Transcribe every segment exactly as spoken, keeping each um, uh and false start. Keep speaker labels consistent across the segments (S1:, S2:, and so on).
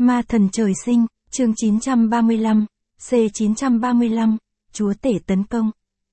S1: Ma thần trời sinh, chương chín trăm ba mươi lăm, C chín trăm ba mươi lăm, chúa tể tấn công.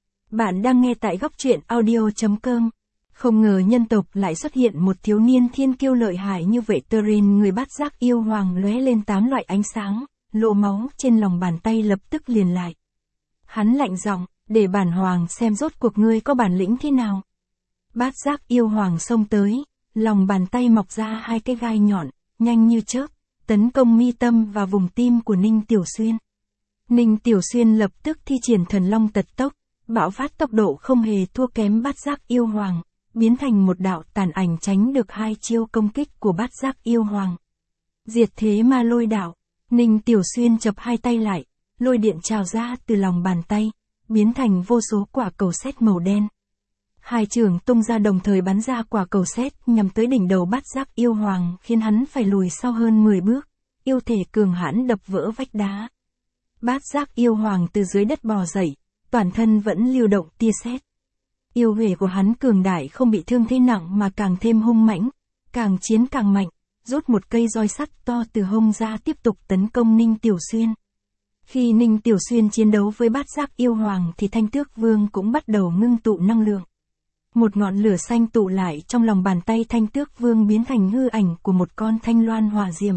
S1: Bạn đang nghe tại góc truyện audio chấm com. Không ngờ nhân tộc lại xuất hiện một thiếu niên thiên kiêu lợi hại như vậy. Turin, người bát giác yêu hoàng, lóe lên tám loại ánh sáng, lộ máu trên lòng bàn tay lập tức liền lại. Hắn lạnh giọng, để bản hoàng xem rốt cuộc ngươi có bản lĩnh thế nào. Bát giác yêu hoàng xông tới, lòng bàn tay mọc ra hai cái gai nhọn, nhanh như chớp, tấn công mi tâm và vùng tim của Ninh Tiểu Xuyên. Ninh Tiểu Xuyên lập tức thi triển thần long tật tốc, bạo phát tốc độ không hề thua kém bát giác yêu hoàng, biến thành một đạo tàn ảnh tránh được hai chiêu công kích của bát giác yêu hoàng. Diệt thế ma lôi đạo, Ninh Tiểu Xuyên chập hai tay lại, lôi điện trào ra từ lòng bàn tay, biến thành vô số quả cầu sét màu đen. Hai trường tung ra đồng thời bắn ra quả cầu sét nhằm tới đỉnh đầu bát giác yêu hoàng, khiến hắn phải lùi sau hơn mười bước, yêu thể cường hãn đập vỡ vách đá. Bát giác yêu hoàng từ dưới đất bò dậy, toàn thân vẫn lưu động tia sét. Yêu huệ của hắn cường đại, không bị thương thế nặng mà càng thêm hung mãnh, càng chiến càng mạnh, rút một cây roi sắt to từ hông ra tiếp tục tấn công Ninh Tiểu Xuyên. Khi Ninh Tiểu Xuyên chiến đấu với bát giác yêu hoàng thì Thanh Tước Vương cũng bắt đầu ngưng tụ năng lượng. Một ngọn lửa xanh tụ lại trong lòng bàn tay Thanh Tước Vương, biến thành hư ảnh của một con thanh loan hỏa diệm.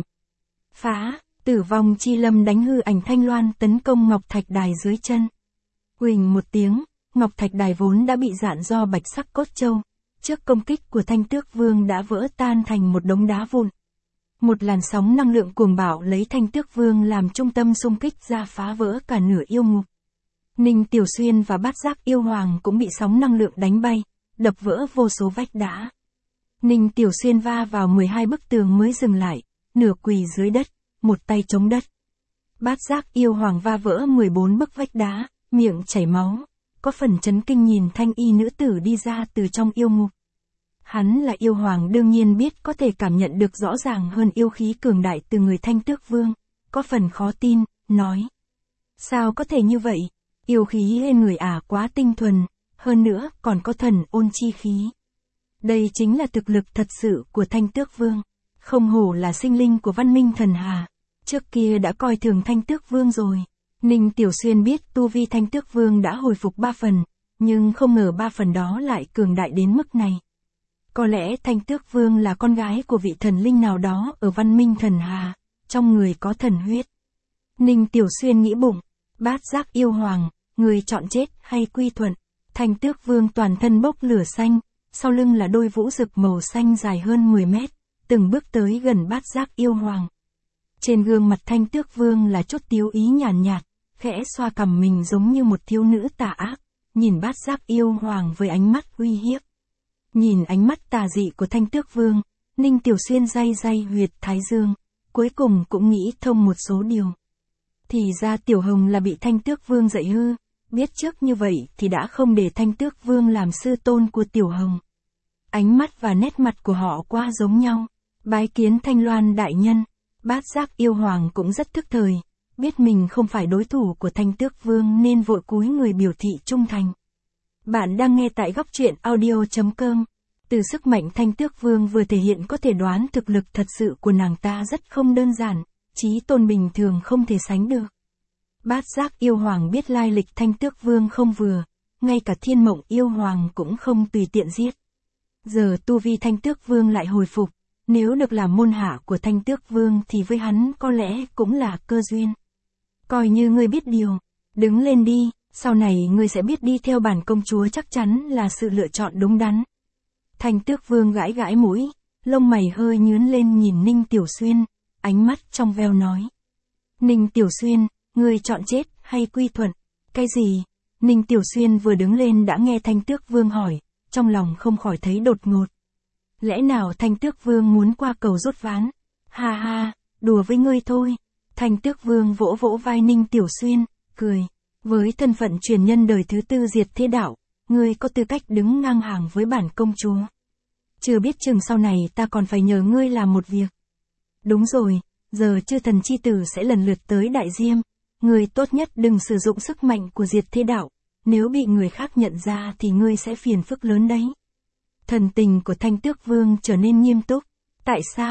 S1: Phá, tử vong chi lâm đánh hư ảnh thanh loan tấn công Ngọc Thạch Đài dưới chân. Huỳnh một tiếng, Ngọc Thạch Đài vốn đã bị rạn do bạch sắc cốt châu, trước công kích của Thanh Tước Vương đã vỡ tan thành một đống đá vụn. Một làn sóng năng lượng cuồng bạo lấy Thanh Tước Vương làm trung tâm xung kích ra, phá vỡ cả nửa yêu ngục. Ninh Tiểu Xuyên và bát giác yêu hoàng cũng bị sóng năng lượng đánh bay, đập vỡ vô số vách đá. Ninh Tiểu Xuyên va vào mười hai bức tường mới dừng lại, nửa quỳ dưới đất, một tay chống đất. Bát giác yêu hoàng va vỡ mười bốn bức vách đá, miệng chảy máu, có phần chấn kinh nhìn thanh y nữ tử đi ra từ trong yêu ngục. Hắn là yêu hoàng đương nhiên biết có thể cảm nhận được rõ ràng hơn yêu khí cường đại từ người Thanh Tước Vương, có phần khó tin, nói. Sao có thể như vậy? Yêu khí lên người ả quá tinh thuần, hơn nữa còn có thần ôn chi khí. Đây chính là thực lực thật sự của Thanh Tước Vương, không hổ là sinh linh của văn minh thần hà. Trước kia đã coi thường Thanh Tước Vương rồi. Ninh Tiểu Xuyên biết tu vi Thanh Tước Vương đã hồi phục ba phần, nhưng không ngờ ba phần đó lại cường đại đến mức này. Có lẽ Thanh Tước Vương là con gái của vị thần linh nào đó ở văn minh thần hà, trong người có thần huyết. Ninh Tiểu Xuyên nghĩ bụng, bát giác yêu hoàng, người chọn chết hay quy thuận? Thanh Tước Vương toàn thân bốc lửa xanh, sau lưng là đôi vũ rực màu xanh dài hơn mười mét, từng bước tới gần bát giác yêu hoàng. Trên gương mặt Thanh Tước Vương là chút tiếu ý nhàn nhạt, nhạt, khẽ xoa cằm mình giống như một thiếu nữ tà ác, nhìn bát giác yêu hoàng với ánh mắt uy hiếp. Nhìn ánh mắt tà dị của Thanh Tước Vương, Ninh Tiểu Xuyên day day huyệt thái dương, cuối cùng cũng nghĩ thông một số điều. Thì ra Tiểu Hồng là bị Thanh Tước Vương dạy hư, biết trước như vậy thì đã không để Thanh Tước Vương làm sư tôn của Tiểu Hồng. Ánh mắt và nét mặt của họ quá giống nhau. Bái kiến Thanh Loan đại nhân. Bát giác yêu hoàng cũng rất thức thời, biết mình không phải đối thủ của Thanh Tước Vương nên vội cúi người biểu thị trung thành. Bạn đang nghe tại góc truyện audio chấm com. Từ sức mạnh Thanh Tước Vương vừa thể hiện có thể đoán thực lực thật sự của nàng ta rất không đơn giản, chí tôn bình thường không thể sánh được. Bát giác yêu hoàng biết lai lịch Thanh Tước Vương không vừa, ngay cả Thiên Mộng yêu hoàng cũng không tùy tiện giết. Giờ tu vi Thanh Tước Vương lại hồi phục, nếu được làm môn hạ của Thanh Tước Vương thì với hắn có lẽ cũng là cơ duyên. Coi như ngươi biết điều, đứng lên đi, sau này ngươi sẽ biết đi theo bản công chúa chắc chắn là sự lựa chọn đúng đắn. Thanh Tước Vương gãi gãi mũi, lông mày hơi nhướng lên nhìn Ninh Tiểu Xuyên, ánh mắt trong veo nói. Ninh Tiểu Xuyên, ngươi chọn chết hay quy thuận? Cái gì? Ninh Tiểu Xuyên vừa đứng lên đã nghe Thanh Tước Vương hỏi, trong lòng không khỏi thấy đột ngột. Lẽ nào Thanh Tước Vương muốn qua cầu rút ván? Ha ha, đùa với ngươi thôi. Thanh Tước Vương vỗ vỗ vai Ninh Tiểu Xuyên, cười. Với thân phận truyền nhân đời thứ tư diệt thế đạo, ngươi có tư cách đứng ngang hàng với bản công chúa. Chưa biết chừng sau này ta còn phải nhờ ngươi làm một việc. Đúng rồi, giờ chư thần chi tử sẽ lần lượt tới Đại Diêm. Ngươi tốt nhất đừng sử dụng sức mạnh của diệt thế đạo, nếu bị người khác nhận ra thì ngươi sẽ phiền phức lớn đấy. Thần tình của Thanh Tước Vương trở nên nghiêm túc. Tại sao?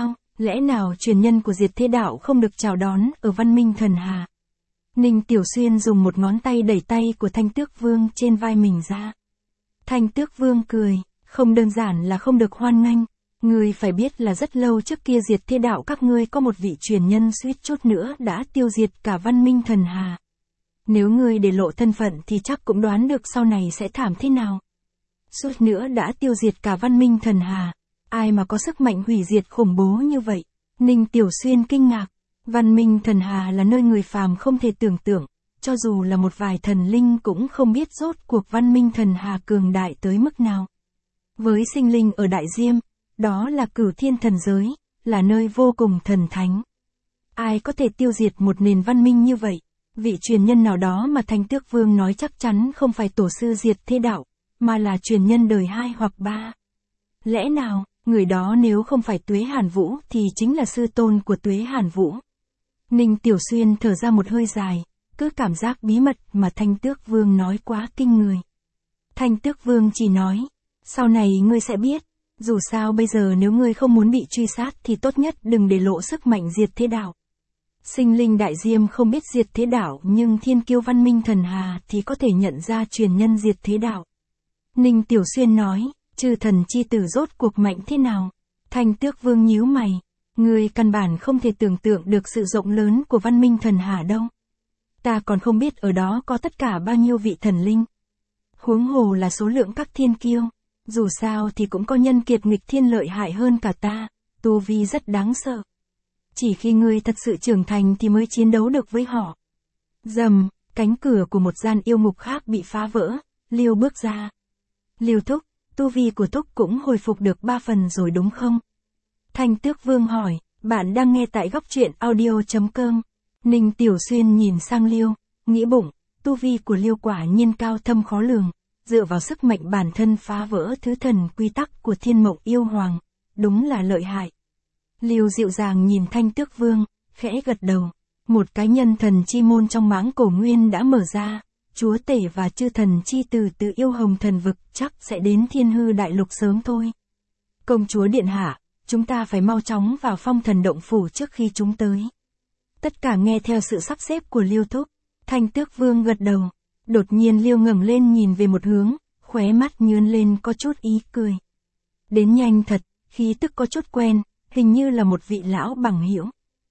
S1: Lẽ nào truyền nhân của Diệt Thế Đạo không được chào đón ở Văn Minh Thần Hà? Ninh Tiểu Xuyên dùng một ngón tay đẩy tay của Thanh Tước Vương trên vai mình ra. Thanh Tước Vương cười, không đơn giản là không được hoan nghênh. Ngươi phải biết là rất lâu trước kia Diệt Thế Đạo các ngươi có một vị truyền nhân suýt chút nữa đã tiêu diệt cả Văn Minh Thần Hà. Nếu ngươi để lộ thân phận thì chắc cũng đoán được sau này sẽ thảm thế nào. Suýt nữa đã tiêu diệt cả Văn Minh Thần Hà. Ai mà có sức mạnh hủy diệt khủng bố như vậy? Ninh Tiểu Xuyên kinh ngạc. Văn Minh Thần Hà là nơi người phàm không thể tưởng tượng. Cho dù là một vài thần linh cũng không biết rốt cuộc Văn Minh Thần Hà cường đại tới mức nào. Với sinh linh ở Đại Diêm, đó là Cửu Thiên thần giới, là nơi vô cùng thần thánh. Ai có thể tiêu diệt một nền văn minh như vậy? Vị truyền nhân nào đó mà Thanh Tước Vương nói chắc chắn không phải tổ sư Diệt Thế Đạo, mà là truyền nhân đời hai hoặc ba. Lẽ nào, người đó nếu không phải Tuế Hàn Vũ thì chính là sư tôn của Tuế Hàn Vũ? Ninh Tiểu Xuyên thở ra một hơi dài, cứ cảm giác bí mật mà Thanh Tước Vương nói quá kinh người. Thanh Tước Vương chỉ nói, sau này ngươi sẽ biết, dù sao bây giờ nếu ngươi không muốn bị truy sát thì tốt nhất đừng để lộ sức mạnh Diệt Thế Đạo. Sinh linh Đại Diêm không biết Diệt Thế Đạo nhưng thiên kiêu Văn Minh Thần Hà thì có thể nhận ra truyền nhân Diệt Thế Đạo. Ninh Tiểu Xuyên nói, chư thần chi tử rốt cuộc mạnh thế nào? Thanh Tước Vương nhíu mày, ngươi căn bản không thể tưởng tượng được sự rộng lớn của Văn Minh Thần Hà đâu. Ta còn không biết ở đó có tất cả bao nhiêu vị thần linh. Huống hồ là số lượng các thiên kiêu. Dù sao thì cũng có nhân kiệt nghịch thiên lợi hại hơn cả ta, tu vi rất đáng sợ. Chỉ khi ngươi thật sự trưởng thành thì mới chiến đấu được với họ. Rầm, cánh cửa của một gian yêu ngục khác bị phá vỡ, Liêu bước ra. Liêu thúc, tu vi của thúc cũng hồi phục được ba phần rồi đúng không? Thanh Tước Vương hỏi, bạn đang nghe tại góc truyện audio chấm com. Ninh Tiểu Xuyên nhìn sang Liêu, nghĩ bụng, tu vi của Liêu quả nhiên cao thâm khó lường. Dựa vào sức mạnh bản thân phá vỡ thứ thần quy tắc của Thiên Mộng Yêu Hoàng, đúng là lợi hại. Liêu dịu dàng nhìn Thanh Tước Vương, khẽ gật đầu. Một cái nhân thần chi môn trong mãng cổ nguyên đã mở ra, chúa tể và chư thần chi từ từ yêu hồng thần vực chắc sẽ đến Thiên Hư Đại Lục sớm thôi. Công chúa điện hạ, chúng ta phải mau chóng vào Phong Thần Động Phủ trước khi chúng tới. Tất cả nghe theo sự sắp xếp của Liêu thúc. Thanh Tước Vương gật đầu. Đột nhiên Liêu ngẩng lên nhìn về một hướng, khóe mắt nhướng lên có chút ý cười. Đến nhanh thật, khí tức có chút quen, hình như là một vị lão bằng hữu.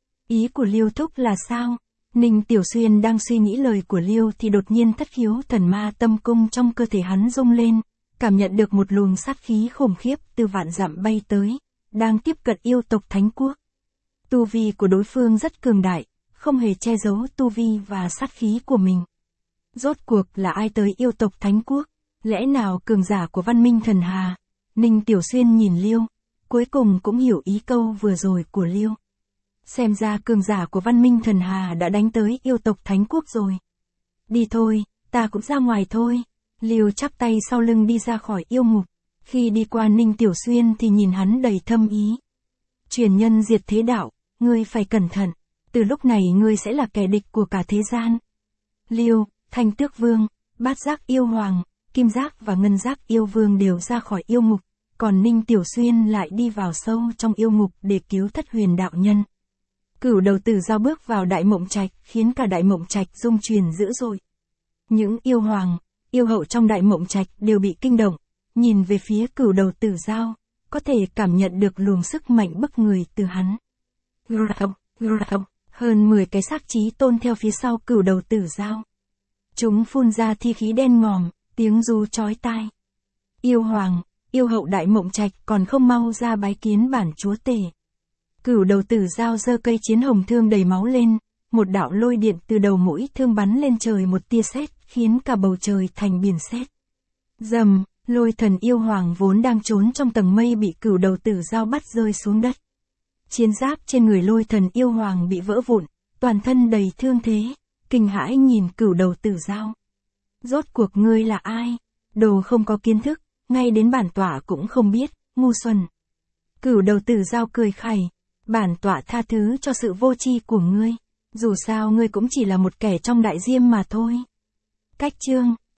S1: Ý của Liêu thúc là sao? Ninh Tiểu Xuyên đang suy nghĩ lời của Liêu thì đột nhiên thất khiếu thần ma tâm cung trong cơ thể hắn rung lên, cảm nhận được một luồng sát khí khủng khiếp từ vạn dặm bay tới, đang tiếp cận yêu tộc Thánh Quốc. Tu vi của đối phương rất cường đại, không hề che giấu tu vi và sát khí của mình. Rốt cuộc là ai tới yêu tộc Thánh Quốc? Lẽ nào cường giả của Văn Minh Thần Hà? Ninh Tiểu Xuyên nhìn Liêu, cuối cùng cũng hiểu ý câu vừa rồi của Liêu. Xem ra cường giả của Văn Minh Thần Hà đã đánh tới yêu tộc Thánh Quốc rồi. Đi thôi, ta cũng ra ngoài thôi. Liêu chắp tay sau lưng đi ra khỏi yêu ngục. Khi đi qua Ninh Tiểu Xuyên thì nhìn hắn đầy thâm ý. Truyền nhân Diệt Thế Đạo, ngươi phải cẩn thận. Từ lúc này ngươi sẽ là kẻ địch của cả thế gian. Liêu, Thanh Tước Vương, Bát Giác Yêu Hoàng, Kim Giác và Ngân Giác Yêu Vương đều ra khỏi yêu ngục, còn Ninh Tiểu Xuyên lại đi vào sâu trong yêu ngục để cứu Thất Huyền đạo nhân. Cửu Đầu Tử Giao bước vào Đại Mộng Trạch, khiến cả Đại Mộng Trạch rung chuyển dữ dội. Những yêu hoàng, yêu hậu trong Đại Mộng Trạch đều bị kinh động, nhìn về phía Cửu Đầu Tử Giao, có thể cảm nhận được luồng sức mạnh bức người từ hắn. Hơn mười cái xác chí tôn theo phía sau Cửu Đầu Tử Giao. Chúng phun ra thi khí đen ngòm, tiếng ru chói tai. Yêu hoàng, yêu hậu Đại Mộng Trạch còn không mau ra bái kiến bản chúa tể. Cửu Đầu Tử Giao giơ cây chiến hồng thương đầy máu lên, một đạo lôi điện từ đầu mũi thương bắn lên trời một tia sét, khiến cả bầu trời thành biển sét. Rầm, Lôi Thần Yêu Hoàng vốn đang trốn trong tầng mây bị Cửu Đầu Tử Giao bắt rơi xuống đất. Chiến giáp trên người Lôi Thần Yêu Hoàng bị vỡ vụn, toàn thân đầy thương thế, kinh hãi nhìn Cửu Đầu Tử Giao. Rốt cuộc ngươi là ai? Đồ không có kiến thức, ngay đến bản tọa cũng không biết, ngu xuẩn. Cửu Đầu Tử Giao cười khẩy, bản tọa tha thứ cho sự vô tri của ngươi, dù sao ngươi cũng chỉ là một kẻ trong Đại Diêm mà thôi. Cách chương